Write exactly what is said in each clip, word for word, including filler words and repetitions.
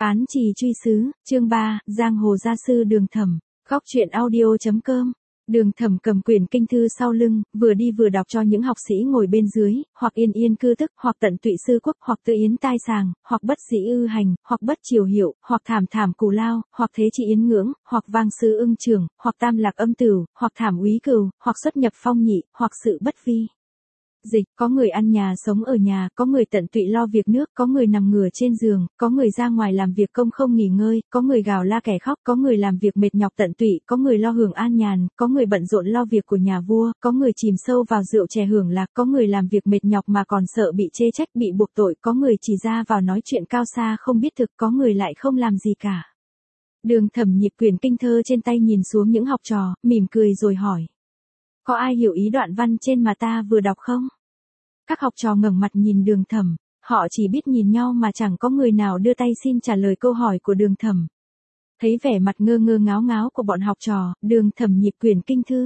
Án trì truy sứ, chương ba, Giang hồ gia sư Đường Thẩm, góc truyện audio.com. Đường Thẩm cầm quyển kinh thư sau lưng, vừa đi vừa đọc cho những học sĩ ngồi bên dưới, hoặc yên yên cư tức, hoặc tận tụy sư quốc, hoặc tự yến tai sàng, hoặc bất dĩ ư hành, hoặc bất triều hiệu, hoặc thảm thảm cù lao, hoặc thế trị yến ngưỡng, hoặc vang sư ưng trường, hoặc tam lạc âm tửu, hoặc thảm úy cừu, hoặc xuất nhập phong nhị, hoặc sự bất vi. Dịch, có người ăn nhà sống ở nhà, có người tận tụy lo việc nước, có người nằm ngửa trên giường, có người ra ngoài làm việc công không nghỉ ngơi, có người gào la kẻ khóc, có người làm việc mệt nhọc tận tụy, có người lo hưởng an nhàn, có người bận rộn lo việc của nhà vua, có người chìm sâu vào rượu chè hưởng lạc, có người làm việc mệt nhọc mà còn sợ bị chê trách bị buộc tội, có người chỉ ra vào nói chuyện cao xa không biết thực, có người lại không làm gì cả. Đường Thẩm nhịp quyển kinh thơ trên tay nhìn xuống những học trò, mỉm cười rồi hỏi. Có ai hiểu ý đoạn văn trên mà ta vừa đọc không? Các học trò ngẩng mặt nhìn Đường Thẩm, họ chỉ biết nhìn nhau mà chẳng có người nào đưa tay xin trả lời câu hỏi của Đường Thẩm. Thấy vẻ mặt ngơ ngơ ngáo ngáo của bọn học trò, Đường Thẩm nhịp quyển kinh thư.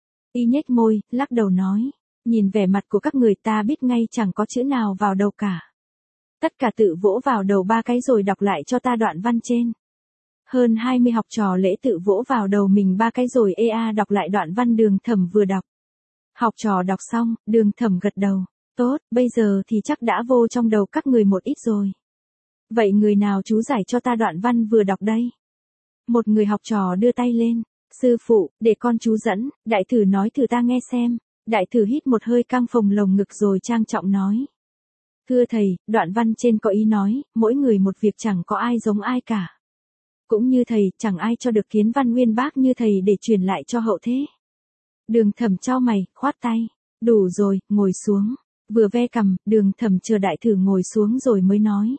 Y nhếch môi, lắc đầu nói, nhìn vẻ mặt của các người ta biết ngay chẳng có chữ nào vào đầu cả. Tất cả tự vỗ vào đầu ba cái rồi đọc lại cho ta đoạn văn trên. Hơn hai mươi học trò lễ tự vỗ vào đầu mình ba cái rồi ê a đọc lại đoạn văn Đường Thẩm vừa đọc. Học trò đọc xong, Đường Thẩm gật đầu. Tốt, bây giờ thì chắc đã vô trong đầu các người một ít rồi. Vậy người nào chú giải cho ta đoạn văn vừa đọc đây? Một người học trò đưa tay lên. Sư phụ, để con chú dẫn, đại thử nói thử ta nghe xem. Đại thử hít một hơi căng phồng lồng ngực rồi trang trọng nói. Thưa thầy, đoạn văn trên có ý nói, mỗi người một việc chẳng có ai giống ai cả. Cũng như thầy, chẳng ai cho được kiến văn uyên bác như thầy để truyền lại cho hậu thế. Đường Thẩm chau mày, khoát tay. Đủ rồi, ngồi xuống. Vừa ve cằm, Đường Thẩm chờ đại thử ngồi xuống rồi mới nói.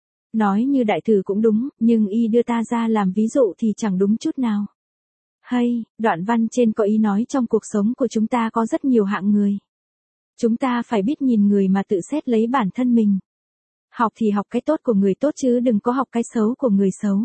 Nói như đại thử cũng đúng, nhưng y đưa ta ra làm ví dụ thì chẳng đúng chút nào. Hay, đoạn văn trên có ý nói trong cuộc sống của chúng ta có rất nhiều hạng người. Chúng ta phải biết nhìn người mà tự xét lấy bản thân mình. Học thì học cái tốt của người tốt chứ đừng có học cái xấu của người xấu.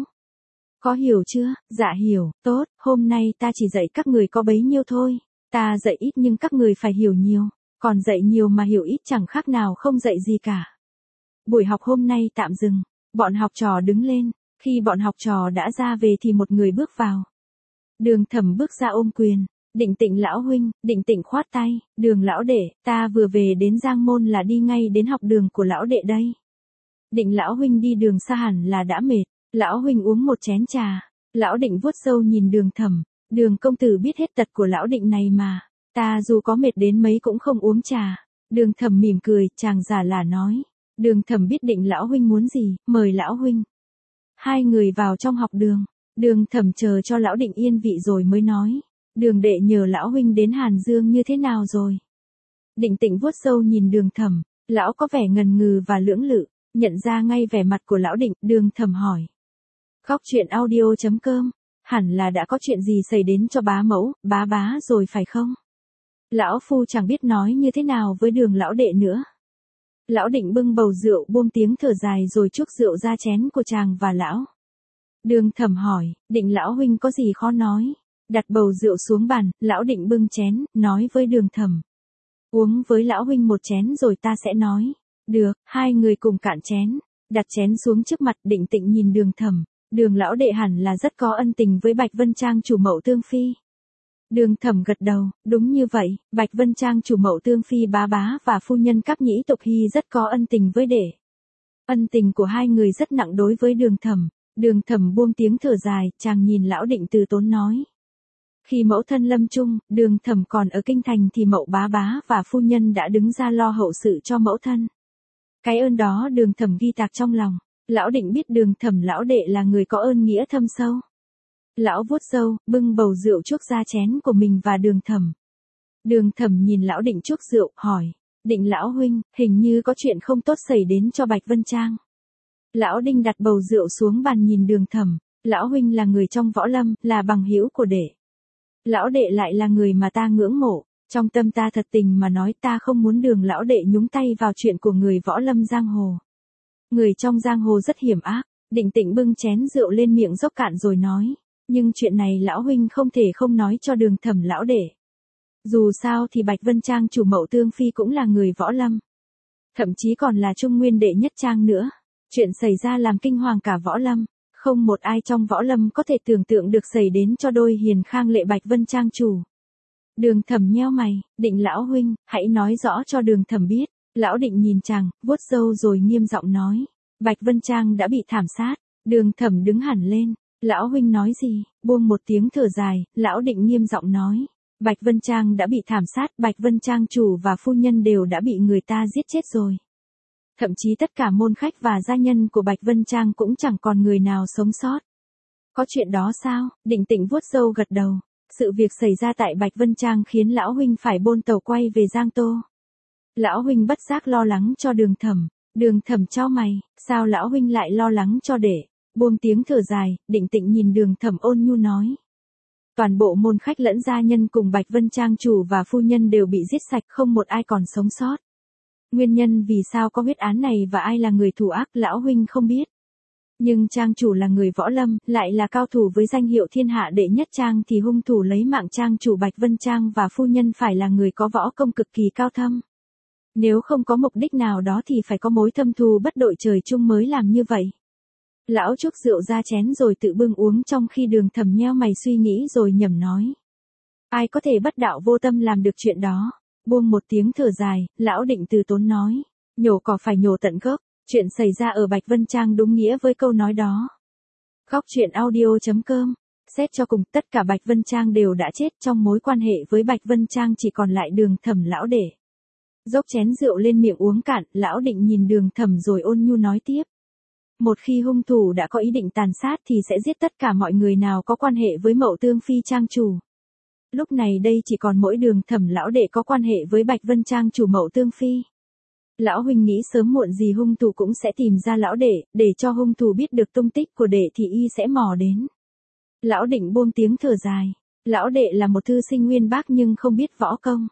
Có hiểu chưa? Dạ hiểu, tốt, hôm nay ta chỉ dạy các người có bấy nhiêu thôi. Ta dạy ít nhưng các người phải hiểu nhiều. Còn dạy nhiều mà hiểu ít chẳng khác nào không dạy gì cả. Buổi học hôm nay tạm dừng. Bọn học trò đứng lên. Khi bọn học trò đã ra về thì một người bước vào. Đường Thẩm bước ra ôm quyền. Định Tịnh lão huynh, Định Tịnh khoát tay. Đường lão đệ, ta vừa về đến Giang Môn là đi ngay đến học đường của lão đệ đây. Định lão huynh đi đường xa hẳn là đã mệt. Lão huynh uống một chén trà. Lão Định vuốt râu nhìn Đường Thẩm. Đường công tử biết hết tật của lão Định này mà. Ta dù có mệt đến mấy cũng không uống trà. Đường Thẩm mỉm cười, chàng giả là nói. Đường Thẩm biết Định lão huynh muốn gì, mời lão huynh. Hai người vào trong học đường. Đường Thẩm chờ cho lão Định yên vị rồi mới nói. Đường đệ nhờ lão huynh đến Hàn Dương như thế nào rồi? Định Tịnh vuốt râu nhìn Đường Thẩm. Lão có vẻ ngần ngừ và lưỡng lự. Nhận ra ngay vẻ mặt của lão Định, Đường Thẩm hỏi. Góc truyện audio.com. Hẳn là đã có chuyện gì xảy đến cho bá mẫu, bá bá rồi phải không? Lão phu chẳng biết nói như thế nào với Đường lão đệ nữa. Lão Định bưng bầu rượu buông tiếng thở dài rồi chuốc rượu ra chén của chàng và lão. Đường Thẩm hỏi, Định lão huynh có gì khó nói? Đặt bầu rượu xuống bàn, lão Định bưng chén, nói với Đường Thẩm. Uống với lão huynh một chén rồi ta sẽ nói. Được, hai người cùng cạn chén. Đặt chén xuống trước mặt, Định Tịnh nhìn Đường Thẩm. Đường lão đệ hẳn là rất có ân tình với Bạch Vân Trang chủ Mậu Tương Phi. Đường Thẩm gật đầu, đúng như vậy, Bạch Vân Trang chủ Mậu Tương Phi bá bá và phu nhân Cáp Nhĩ Tục Hy rất có ân tình với đệ. Ân tình của hai người rất nặng đối với Đường Thẩm. Đường Thẩm buông tiếng thở dài, chàng nhìn lão Định từ tốn nói. Khi mẫu thân lâm chung, Đường Thẩm còn ở kinh thành thì Mậu bá bá và phu nhân đã đứng ra lo hậu sự cho mẫu thân. Cái ơn đó Đường Thẩm ghi tạc trong lòng. Lão Định biết Đường Thẩm lão đệ là người có ơn nghĩa thâm sâu. Lão vuốt râu, bưng bầu rượu chuốc ra chén của mình và Đường Thẩm. Đường Thẩm nhìn lão Định chuốc rượu, hỏi. Định lão huynh, hình như có chuyện không tốt xảy đến cho Bạch Vân Trang. Lão Đinh đặt bầu rượu xuống bàn nhìn Đường Thẩm. Lão huynh là người trong võ lâm, là bằng hữu của đệ. Lão đệ lại là người mà ta ngưỡng mộ. Trong tâm ta thật tình mà nói ta không muốn Đường lão đệ nhúng tay vào chuyện của người võ lâm giang hồ. Người trong giang hồ rất hiểm ác. Định Tịnh bưng chén rượu lên miệng dốc cạn rồi nói. Nhưng chuyện này lão huynh không thể không nói cho Đường Thẩm lão đệ. Dù sao thì Bạch Vân Trang chủ Mậu Tương Phi cũng là người võ lâm. Thậm chí còn là Trung Nguyên đệ nhất trang nữa. Chuyện xảy ra làm kinh hoàng cả võ lâm, không một ai trong võ lâm có thể tưởng tượng được xảy đến cho đôi hiền khang lệ Bạch Vân Trang chủ. Đường Thẩm nheo mày, định lão huynh, hãy nói rõ cho Đường Thẩm biết. Lão Định nhìn chàng, vuốt râu rồi nghiêm giọng nói, Bạch Vân Trang đã bị thảm sát. Đường Thẩm đứng hẳn lên, lão huynh nói gì? Buông một tiếng thở dài, lão Định nghiêm giọng nói, Bạch Vân Trang đã bị thảm sát, Bạch Vân Trang chủ và phu nhân đều đã bị người ta giết chết rồi. Thậm chí tất cả môn khách và gia nhân của Bạch Vân Trang cũng chẳng còn người nào sống sót. Có chuyện đó sao? Định Tịnh vuốt râu gật đầu. Sự việc xảy ra tại Bạch Vân Trang khiến lão huynh phải bôn tàu quay về Giang Tô. Lão huynh bất giác lo lắng cho Đường Thẩm. Đường Thẩm chau mày, sao lão huynh lại lo lắng cho đệ? Buông tiếng thở dài, Định Tịnh nhìn Đường Thẩm ôn nhu nói. Toàn bộ môn khách lẫn gia nhân cùng Bạch Vân Trang chủ và phu nhân đều bị giết sạch, không một ai còn sống sót. Nguyên nhân vì sao có huyết án này và ai là người thủ ác lão huynh không biết. Nhưng Trang chủ là người võ lâm, lại là cao thủ với danh hiệu thiên hạ đệ nhất Trang thì hung thủ lấy mạng Trang chủ Bạch Vân Trang và phu nhân phải là người có võ công cực kỳ cao thâm. Nếu không có mục đích nào đó thì phải có mối thâm thù bất đội trời chung mới làm như vậy. Lão chúc rượu ra chén rồi tự bưng uống trong khi Đường Thẩm nheo mày suy nghĩ rồi nhẩm nói. Ai có thể bất đạo vô tâm làm được chuyện đó? Buông một tiếng thở dài, lão Định từ tốn nói. Nhổ cỏ phải nhổ tận gốc, chuyện xảy ra ở Bạch Vân Trang đúng nghĩa với câu nói đó. Góc truyện audio chấm com. Xét cho cùng tất cả Bạch Vân Trang đều đã chết, trong mối quan hệ với Bạch Vân Trang chỉ còn lại Đường Thẩm lão để. Dốc chén rượu lên miệng uống cạn, lão Định nhìn Đường Thẩm rồi ôn nhu nói tiếp. Một khi hung thủ đã có ý định tàn sát thì sẽ giết tất cả mọi người nào có quan hệ với Mậu Tương Phi Trang chủ. Lúc này đây chỉ còn mỗi Đường Thẩm lão đệ có quan hệ với Bạch Vân Trang chủ Mậu Tương Phi. Lão huynh nghĩ sớm muộn gì hung thủ cũng sẽ tìm ra lão đệ, để cho hung thủ biết được tung tích của đệ thì y sẽ mò đến. Lão Định buông tiếng thở dài. Lão đệ là một thư sinh nguyên bác nhưng không biết võ công.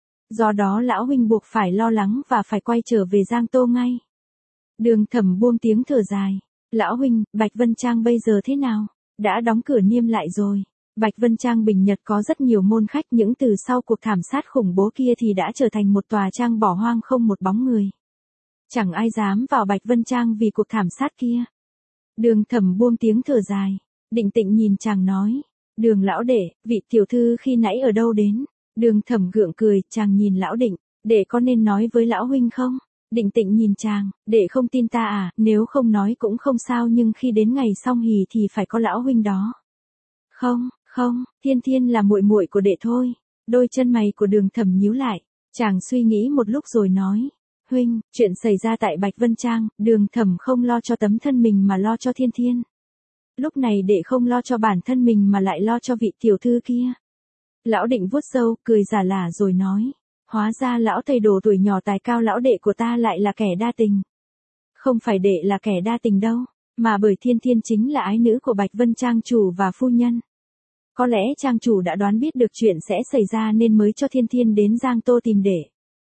Do đó lão huynh buộc phải lo lắng và phải quay trở về Giang Tô ngay. Đường Thẩm buông tiếng thở dài. Lão huynh, Bạch Vân Trang bây giờ thế nào? Đã đóng cửa niêm lại rồi. Bạch Vân Trang Bình Nhật có rất nhiều môn khách, những từ sau cuộc thảm sát khủng bố kia thì đã trở thành một tòa trang bỏ hoang không một bóng người. Chẳng ai dám vào Bạch Vân Trang vì cuộc thảm sát kia. Đường Thẩm buông tiếng thở dài. Định Tịnh nhìn chàng nói. Đường lão đệ, vị tiểu thư khi nãy ở đâu đến? Đường Thẩm gượng cười, chàng nhìn lão Định. Đệ có nên nói với lão huynh không? Định Tịnh nhìn chàng, đệ không tin ta à, nếu không nói cũng không sao nhưng khi đến ngày song hỷ thì phải có lão huynh đó. Không, không, Thiên Thiên là muội muội của đệ thôi. Đôi chân mày của Đường Thẩm nhíu lại, chàng suy nghĩ một lúc rồi nói. Huynh, chuyện xảy ra tại Bạch Vân Trang, Đường Thẩm không lo cho tấm thân mình mà lo cho Thiên Thiên. Lúc này đệ không lo cho bản thân mình mà lại lo cho vị tiểu thư kia. Lão Định vuốt râu, cười giả lả rồi nói. Hóa ra lão thầy đồ tuổi nhỏ tài cao lão đệ của ta lại là kẻ đa tình. Không phải đệ là kẻ đa tình đâu, mà bởi Thiên Thiên chính là ái nữ của Bạch Vân Trang chủ và phu nhân. Có lẽ Trang chủ đã đoán biết được chuyện sẽ xảy ra nên mới cho Thiên Thiên đến Giang Tô tìm đệ.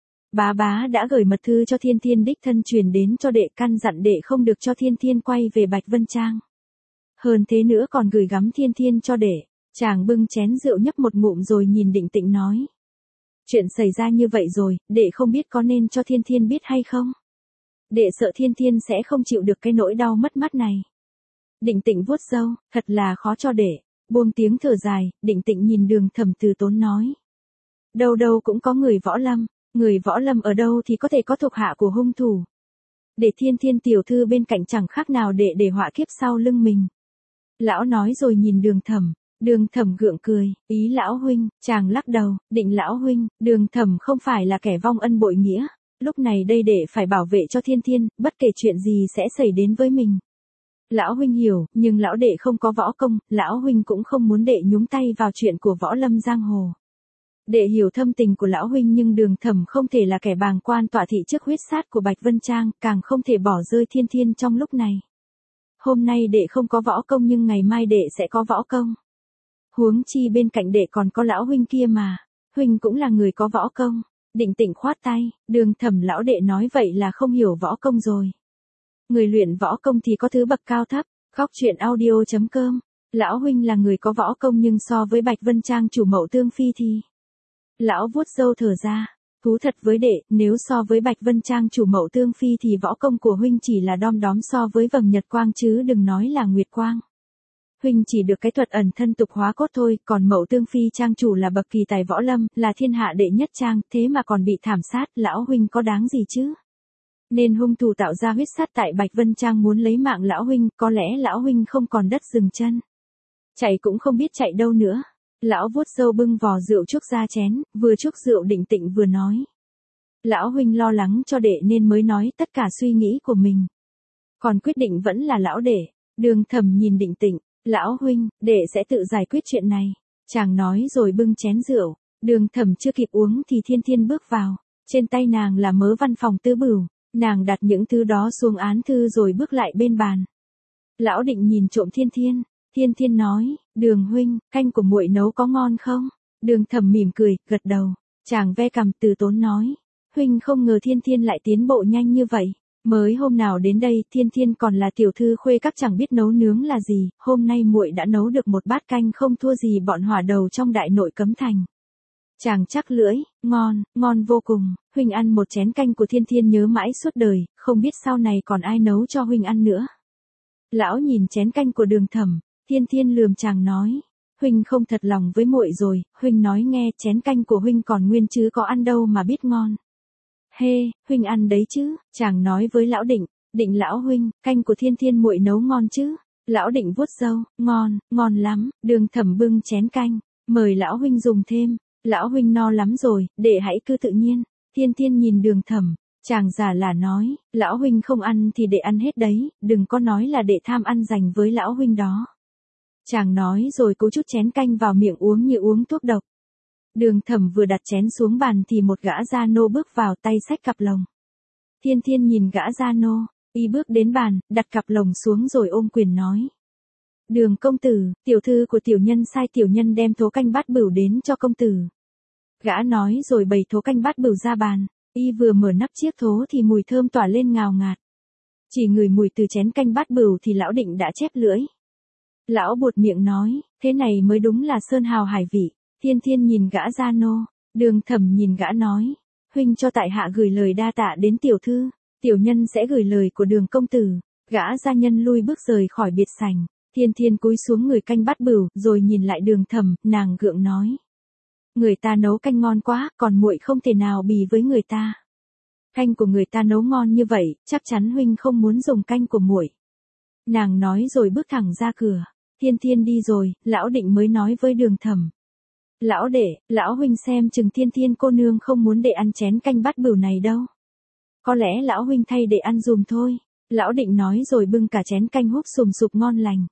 Bá bá đã gửi mật thư cho Thiên Thiên đích thân truyền đến cho đệ, căn dặn đệ không được cho Thiên Thiên quay về Bạch Vân Trang. Hơn thế nữa còn gửi gắm Thiên Thiên cho đệ. Chàng bưng chén rượu nhấp một ngụm rồi nhìn Định Tịnh nói. Chuyện xảy ra như vậy rồi, đệ không biết có nên cho Thiên Thiên biết hay không? Đệ sợ Thiên Thiên sẽ không chịu được cái nỗi đau mất mát này. Định Tịnh vuốt râu, thật là khó cho đệ. Buông tiếng thở dài, Định Tịnh nhìn Đường Thẩm từ tốn nói. Đâu đâu cũng có người võ lâm, người võ lâm ở đâu thì có thể có thuộc hạ của hung thủ. Để Thiên Thiên tiểu thư bên cạnh chẳng khác nào đệ để họa kiếp sau lưng mình. Lão nói rồi nhìn Đường Thẩm. Đường Thẩm gượng cười, ý lão huynh, chàng lắc đầu, Định lão huynh, Đường Thẩm không phải là kẻ vong ân bội nghĩa, lúc này đây để phải bảo vệ cho Thiên Thiên, bất kể chuyện gì sẽ xảy đến với mình. Lão huynh hiểu, nhưng lão đệ không có võ công, lão huynh cũng không muốn đệ nhúng tay vào chuyện của võ lâm giang hồ. Đệ hiểu thâm tình của lão huynh nhưng Đường Thẩm không thể là kẻ bàng quan tọa thị trước huyết sát của Bạch Vân Trang, càng không thể bỏ rơi Thiên Thiên trong lúc này. Hôm nay đệ không có võ công nhưng ngày mai đệ sẽ có võ công. Huống chi bên cạnh đệ còn có lão huynh kia mà, huynh cũng là người có võ công. Định Tịnh khoát tay, Đường Thẩm lão đệ nói vậy là không hiểu võ công rồi. Người luyện võ công thì có thứ bậc cao thấp, góc truyện audio chấm com. Lão huynh là người có võ công nhưng so với Bạch Vân Trang chủ Mậu Tương Phi thì. Lão vuốt râu thở ra, Thú thật với đệ, nếu so với Bạch Vân Trang chủ Mậu Tương Phi thì võ công của huynh chỉ là đom đóm so với vầng nhật quang chứ đừng nói là nguyệt quang. Huynh chỉ được cái thuật ẩn thân tục hóa cốt thôi, còn Mậu Tương Phi trang chủ là bậc kỳ tài võ lâm, là thiên hạ đệ nhất trang, thế mà còn bị thảm sát, lão huynh có đáng gì chứ? Nên hung thủ tạo ra huyết sát tại Bạch Vân Trang muốn lấy mạng lão huynh, có lẽ lão huynh không còn đất dừng chân. Chạy cũng không biết chạy đâu nữa. Lão vuốt râu bưng vò rượu trúc ra chén, vừa trúc rượu định tịnh vừa nói. Lão huynh lo lắng cho đệ nên mới nói tất cả suy nghĩ của mình. Còn quyết định vẫn là lão đệ. Đường Thẩm nhìn Định Tịnh, lão huynh, đệ sẽ tự giải quyết chuyện này. Chàng nói rồi bưng chén rượu. Đường Thẩm chưa kịp uống thì Thiên Thiên bước vào. Trên tay nàng là mớ văn phòng tư bửu. Nàng đặt những thứ đó xuống án thư rồi bước lại bên bàn. Lão Định nhìn trộm Thiên Thiên. Thiên Thiên nói, Đường huynh, canh của muội nấu có ngon không? Đường Thẩm mỉm cười, gật đầu. Chàng ve cằm từ tốn nói, huynh không ngờ Thiên Thiên lại tiến bộ nhanh như vậy. Mới hôm nào đến đây, Thiên Thiên còn là tiểu thư khuê các chẳng biết nấu nướng là gì, hôm nay muội đã nấu được một bát canh không thua gì bọn hỏa đầu trong đại nội Cấm Thành. Chàng chắc lưỡi, ngon, ngon vô cùng, huynh ăn một chén canh của Thiên Thiên nhớ mãi suốt đời, không biết sau này còn ai nấu cho huynh ăn nữa. Lão nhìn chén canh của Đường Thẩm, Thiên Thiên lườm chàng nói, huynh không thật lòng với muội rồi, huynh nói nghe chén canh của huynh còn nguyên chứ có ăn đâu mà biết ngon. Hê, huynh ăn đấy chứ, chàng nói với lão Định, Định lão huynh, canh của Thiên Thiên muội nấu ngon chứ. Lão Định vuốt râu, ngon, ngon lắm, Đường Thẩm bưng chén canh, mời lão huynh dùng thêm. Lão huynh no lắm rồi, đệ hãy cứ tự nhiên. Thiên Thiên nhìn Đường Thẩm, chàng giả là nói, lão huynh không ăn thì đệ ăn hết đấy, đừng có nói là đệ tham ăn dành với lão huynh đó. Chàng nói rồi cố chút chén canh vào miệng uống như uống thuốc độc. Đường Thẩm vừa đặt chén xuống bàn thì một gã gia nô bước vào tay xách cặp lồng. Thiên Thiên nhìn gã gia nô, y bước đến bàn, đặt cặp lồng xuống rồi ôm quyền nói. Đường công tử, tiểu thư của tiểu nhân sai tiểu nhân đem thố canh bát bửu đến cho công tử. Gã nói rồi bày thố canh bát bửu ra bàn, y vừa mở nắp chiếc thố thì mùi thơm tỏa lên ngào ngạt. Chỉ ngửi mùi từ chén canh bát bửu thì lão Định đã chép lưỡi. Lão buột miệng nói, thế này mới đúng là sơn hào hải vị. Thiên Thiên nhìn gã gia nô, Đường Thẩm nhìn gã nói, huynh cho tại hạ gửi lời đa tạ đến tiểu thư, tiểu nhân sẽ gửi lời của Đường công tử. Gã gia nhân lui bước rời khỏi biệt sảnh. Thiên Thiên cúi xuống người canh bát bửu, rồi nhìn lại Đường Thẩm, nàng gượng nói, người ta nấu canh ngon quá, còn muội không thể nào bì với người ta. Canh của người ta nấu ngon như vậy, chắc chắn huynh không muốn dùng canh của muội. Nàng nói rồi bước thẳng ra cửa. Thiên Thiên đi rồi, lão Định mới nói với Đường Thẩm. Lão đệ, lão huynh xem chừng Thiên Thiên cô nương không muốn đệ ăn chén canh bát bửu này đâu. Có lẽ lão huynh thay đệ ăn dùm thôi. Lão Định nói rồi bưng cả chén canh húp sùm sụp ngon lành.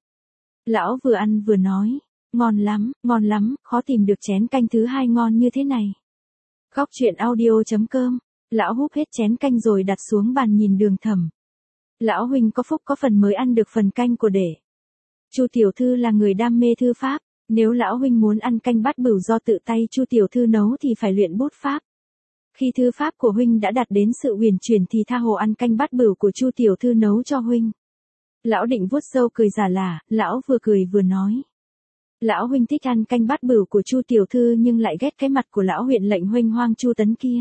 Lão vừa ăn vừa nói, ngon lắm, ngon lắm, khó tìm được chén canh thứ hai ngon như thế này. Góc truyện audio chấm com. Lão húp hết chén canh rồi đặt xuống bàn nhìn Đường Thẩm. Lão huynh có phúc có phần mới ăn được phần canh của đệ. Chu tiểu thư là người đam mê thư pháp, nếu lão huynh muốn ăn canh bát bửu do tự tay Chu tiểu thư nấu thì phải luyện bút pháp. Khi thư pháp của huynh đã đạt đến sự huyền chuyển thì tha hồ ăn canh bát bửu của Chu tiểu thư nấu cho huynh. Lão Định vuốt râu cười giả lả, lão vừa cười vừa nói. Lão huynh thích ăn canh bát bửu của Chu tiểu thư nhưng lại ghét cái mặt của lão huyện lệnh huênh hoang Chu Tấn kia.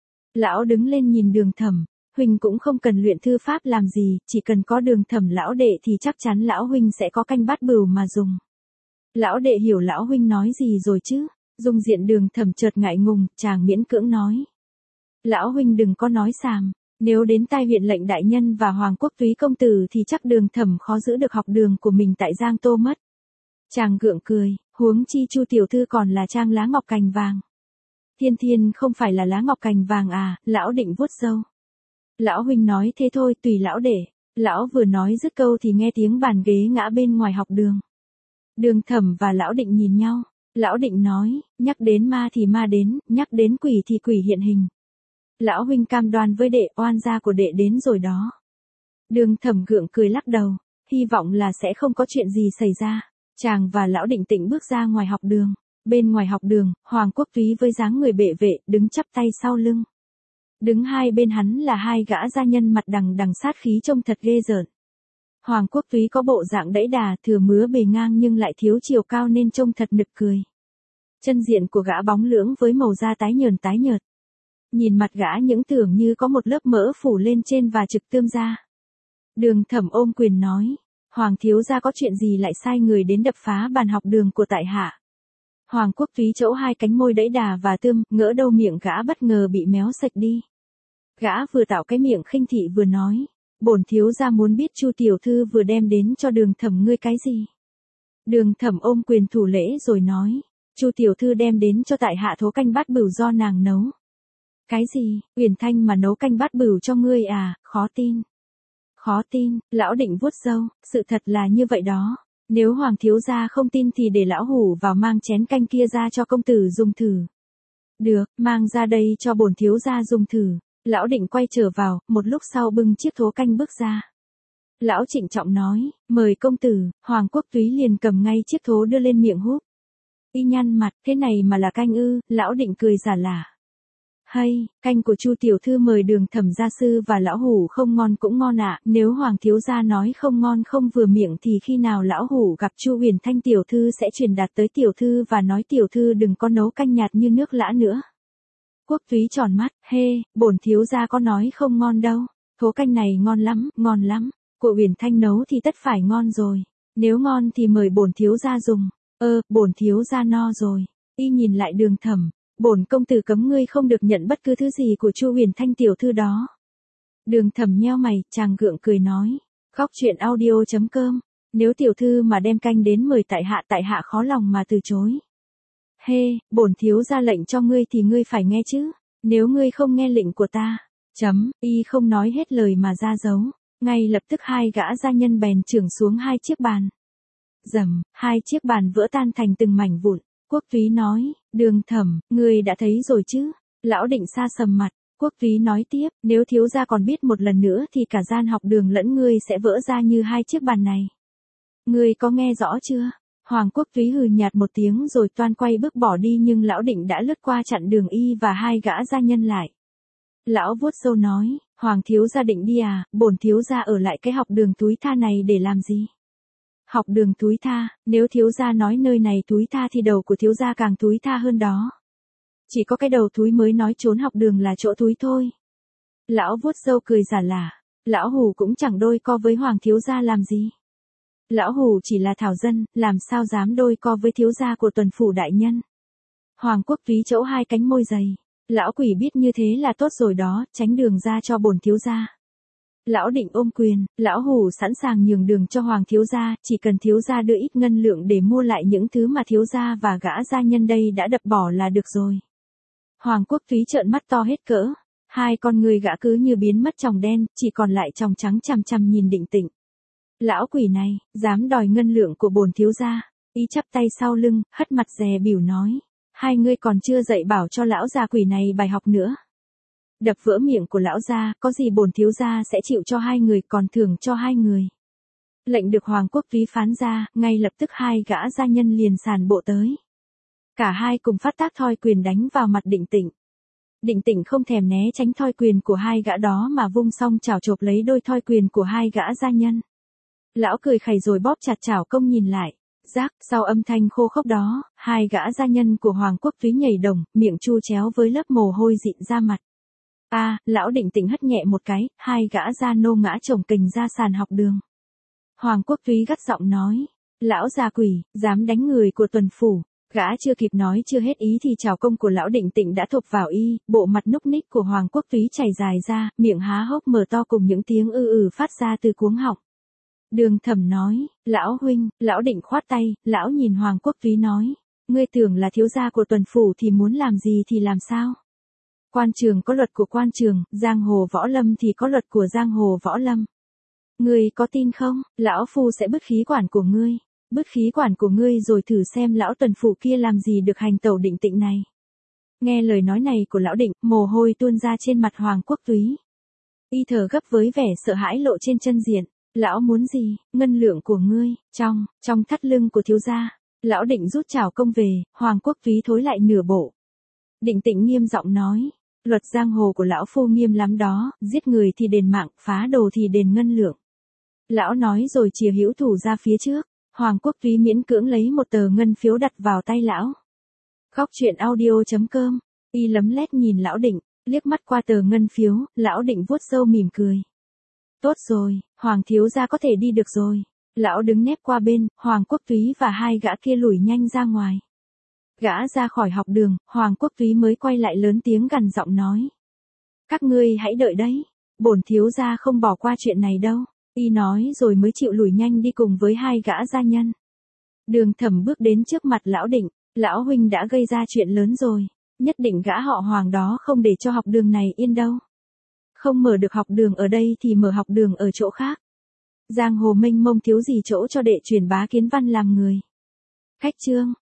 Lão đứng lên nhìn Đường Thẩm, huynh cũng không cần luyện thư pháp làm gì, chỉ cần có Đường Thẩm lão đệ thì chắc chắn lão huynh sẽ có canh bát bửu mà dùng. Lão đệ hiểu lão huynh nói gì rồi chứ? Dung diện Đường Thẩm chợt ngại ngùng, chàng miễn cưỡng nói. Lão huynh đừng có nói xàm, nếu đến tai huyện lệnh đại nhân và Hoàng Quốc túy công tử thì chắc Đường Thẩm khó giữ được học đường của mình tại Giang Tô mất. Chàng gượng cười, huống chi Chu tiểu thư còn là trang lá ngọc cành vàng. Thiên Thiên không phải là lá ngọc cành vàng à? Lão Định vuốt râu. Lão huynh nói thế thôi, tùy lão để. Lão vừa nói dứt câu thì nghe tiếng bàn ghế ngã bên ngoài học đường. Đường Thẩm và lão Định nhìn nhau. Lão Định nói, nhắc đến ma thì ma đến, nhắc đến quỷ thì quỷ hiện hình. Lão huynh cam đoan với đệ, oan gia của đệ đến rồi đó. Đường Thẩm gượng cười lắc đầu, hy vọng là sẽ không có chuyện gì xảy ra. Chàng và lão Định Tịnh bước ra ngoài học đường. Bên ngoài học đường, Hoàng Quốc túy với dáng người bệ vệ, đứng chắp tay sau lưng. Đứng hai bên hắn là hai gã gia nhân mặt đằng đằng sát khí trông thật ghê rợn. Hoàng Quốc túy có bộ dạng đẫy đà, thừa mứa bề ngang nhưng lại thiếu chiều cao nên trông thật nực cười. Chân diện của gã bóng lưỡng với màu da tái nhờn tái nhợt. Nhìn mặt gã những tưởng như có một lớp mỡ phủ lên trên và trực tươm ra. Đường Thẩm ôm quyền nói, Hoàng thiếu gia có chuyện gì lại sai người đến đập phá bàn học đường của tại hạ. Hoàng Quốc Túy chỗ hai cánh môi đẫy đà và tươm, ngỡ đâu miệng gã bất ngờ bị méo sạch đi. Gã vừa tạo cái miệng khinh thị vừa nói, bổn thiếu gia muốn biết Chu tiểu thư vừa đem đến cho Đường Thẩm ngươi cái gì. Đường Thẩm ôm quyền thủ lễ rồi nói, Chu tiểu thư đem đến cho tại hạ thố canh bát bửu do nàng nấu. Cái gì, Uyển Thanh mà nấu canh bát bửu cho ngươi à, khó tin. Khó tin, lão Định vuốt râu, sự thật là như vậy đó. Nếu Hoàng thiếu gia không tin thì để lão hủ vào mang chén canh kia ra cho công tử dùng thử. Được, mang ra đây cho bổn thiếu gia dùng thử. Lão Định quay trở vào, một lúc sau bưng chiếc thố canh bước ra. Lão trịnh trọng nói, mời công tử. Hoàng Quốc Túy liền cầm ngay chiếc thố đưa lên miệng húp. Y nhăn mặt, thế này mà là canh ư? Lão Định cười giả lả. Hay, canh của Chu tiểu thư mời Đường Thẩm gia sư và lão hủ không ngon cũng ngon ạ, nếu Hoàng thiếu gia nói không ngon không vừa miệng thì khi nào lão hủ gặp Chu Uyển Thanh tiểu thư sẽ truyền đạt tới tiểu thư và nói tiểu thư đừng có nấu canh nhạt như nước lã nữa. Quốc Túy tròn mắt, hê, bổn thiếu gia có nói không ngon đâu, thố canh này ngon lắm, ngon lắm, của Uyển Thanh nấu thì tất phải ngon rồi, nếu ngon thì mời bổn thiếu gia dùng. Ơ, bổn thiếu gia no rồi. Y nhìn lại Đường Thẩm, bổn công tử cấm ngươi không được nhận bất cứ thứ gì của Chu Uyển Thanh tiểu thư đó. Đường Thẩm nheo mày, chàng gượng cười nói, khóc chuyện audio chấm com, nếu tiểu thư mà đem canh đến mời tại hạ tại hạ khó lòng mà từ chối. Hê, bổn thiếu ra lệnh cho ngươi thì ngươi phải nghe chứ, nếu ngươi không nghe lệnh của ta, chấm, y không nói hết lời mà ra dấu, ngay lập tức hai gã gia nhân bèn chưởng xuống hai chiếc bàn. Dầm, hai chiếc bàn vỡ tan thành từng mảnh vụn. Quốc Túy nói, Đường Thẩm, ngươi đã thấy rồi chứ? Lão Định sa sầm mặt. Quốc Túy nói tiếp, nếu thiếu gia còn biết một lần nữa thì cả gian học đường lẫn ngươi sẽ vỡ ra như hai chiếc bàn này. Ngươi có nghe rõ chưa? Hoàng Quốc Túy hừ nhạt một tiếng rồi toan quay bước bỏ đi nhưng Lão Định đã lướt qua chặn đường y và hai gã gia nhân lại. Lão vuốt râu nói, Hoàng thiếu gia định đi à, bổn thiếu gia ở lại cái học đường túi tha này để làm gì? Học đường túi tha, nếu thiếu gia nói nơi này túi tha thì đầu của thiếu gia càng túi tha hơn đó. Chỉ có cái đầu túi mới nói trốn học đường là chỗ túi thôi. Lão vuốt râu cười giả lả, lão hủ cũng chẳng đôi co với Hoàng thiếu gia làm gì. Lão hủ chỉ là thảo dân, làm sao dám đôi co với thiếu gia của tuần phủ đại nhân. Hoàng Quốc Túy chỗ hai cánh môi dày, lão quỷ biết như thế là tốt rồi đó, tránh đường ra cho bổn thiếu gia. Lão Định ôm quyền, lão hủ sẵn sàng nhường đường cho Hoàng thiếu gia, chỉ cần thiếu gia đưa ít ngân lượng để mua lại những thứ mà thiếu gia và gã gia nhân đây đã đập bỏ là được rồi. Hoàng Quốc Túy trợn mắt to hết cỡ, hai con người gã cứ như biến mất tròng đen, chỉ còn lại tròng trắng chằm chằm nhìn Định Tịnh. Lão quỷ này, dám đòi ngân lượng của bổn thiếu gia, y chắp tay sau lưng, hất mặt dè bỉu nói, hai ngươi còn chưa dạy bảo cho lão già quỷ này bài học nữa. Đập vỡ miệng của lão gia, có gì bổn thiếu gia sẽ chịu cho hai người còn thưởng cho hai người. Lệnh được Hoàng Quốc Túy phán ra, ngay lập tức hai gã gia nhân liền sàn bộ tới. Cả hai cùng phát tác thoi quyền đánh vào mặt Định Tịnh. Định Tịnh không thèm né tránh thoi quyền của hai gã đó mà vung song chảo chộp lấy đôi thoi quyền của hai gã gia nhân. Lão cười khẩy rồi bóp chặt chảo công nhìn lại. Rác, sau âm thanh khô khốc đó, hai gã gia nhân của Hoàng Quốc Túy nhảy đồng, miệng chu chéo với lớp mồ hôi dịn ra mặt. A, à, lão Định Tịnh hất nhẹ một cái, hai gã gia nô ngã chồng kình ra sàn học đường. Hoàng Quốc Túy gắt giọng nói, lão già quỷ, dám đánh người của tuần phủ. Gã chưa kịp nói chưa hết ý thì chảo công của lão Định Tịnh đã thộp vào y, bộ mặt núc ních của Hoàng Quốc Túy chảy dài ra, miệng há hốc mở to cùng những tiếng ư ử phát ra từ cuống họng. Đường Thẩm nói, lão huynh, lão Định khoát tay, lão nhìn Hoàng Quốc Túy nói, ngươi tưởng là thiếu gia của tuần phủ thì muốn làm gì thì làm sao? Quan trường có luật của quan trường, giang hồ võ lâm thì có luật của giang hồ võ lâm. Ngươi có tin không, lão phu sẽ bứt khí quản của ngươi, bứt khí quản của ngươi rồi thử xem lão tuần phủ kia làm gì được hành tẩu Định Tịnh này. Nghe lời nói này của lão Định, mồ hôi tuôn ra trên mặt Hoàng Quốc Túy. Y thở gấp với vẻ sợ hãi lộ trên chân diện. Lão muốn gì, ngân lượng của ngươi, trong, trong thắt lưng của thiếu gia. Lão Định rút chảo công về, Hoàng Quốc Túy thối lại nửa bộ. Định Tịnh nghiêm giọng nói, luật giang hồ của lão phu nghiêm lắm đó, giết người thì đền mạng, phá đồ thì đền ngân lượng. Lão nói rồi chìa hữu thủ ra phía trước, Hoàng Quốc Túy miễn cưỡng lấy một tờ ngân phiếu đặt vào tay lão. Khóc chuyện audio chấm com, y lấm lét nhìn lão Định, Liếc mắt qua tờ ngân phiếu, lão định vuốt râu mỉm cười. Tốt rồi, Hoàng thiếu gia có thể đi được rồi. Lão đứng nép qua bên, Hoàng Quốc Túy và hai gã kia lủi nhanh ra ngoài. Gã ra khỏi học đường, Hoàng Quốc Túy mới quay lại lớn tiếng gằn giọng nói. Các ngươi hãy đợi đấy, bổn thiếu gia không bỏ qua chuyện này đâu. Y nói rồi mới chịu lủi nhanh đi cùng với hai gã gia nhân. Đường Thẩm bước đến trước mặt lão Định, lão huynh đã gây ra chuyện lớn rồi, nhất định gã họ Hoàng đó không để cho học đường này yên đâu. Không mở được học đường ở đây thì mở học đường ở chỗ khác. Giang hồ mênh mông thiếu gì chỗ cho đệ truyền bá kiến văn làm người. Khách chương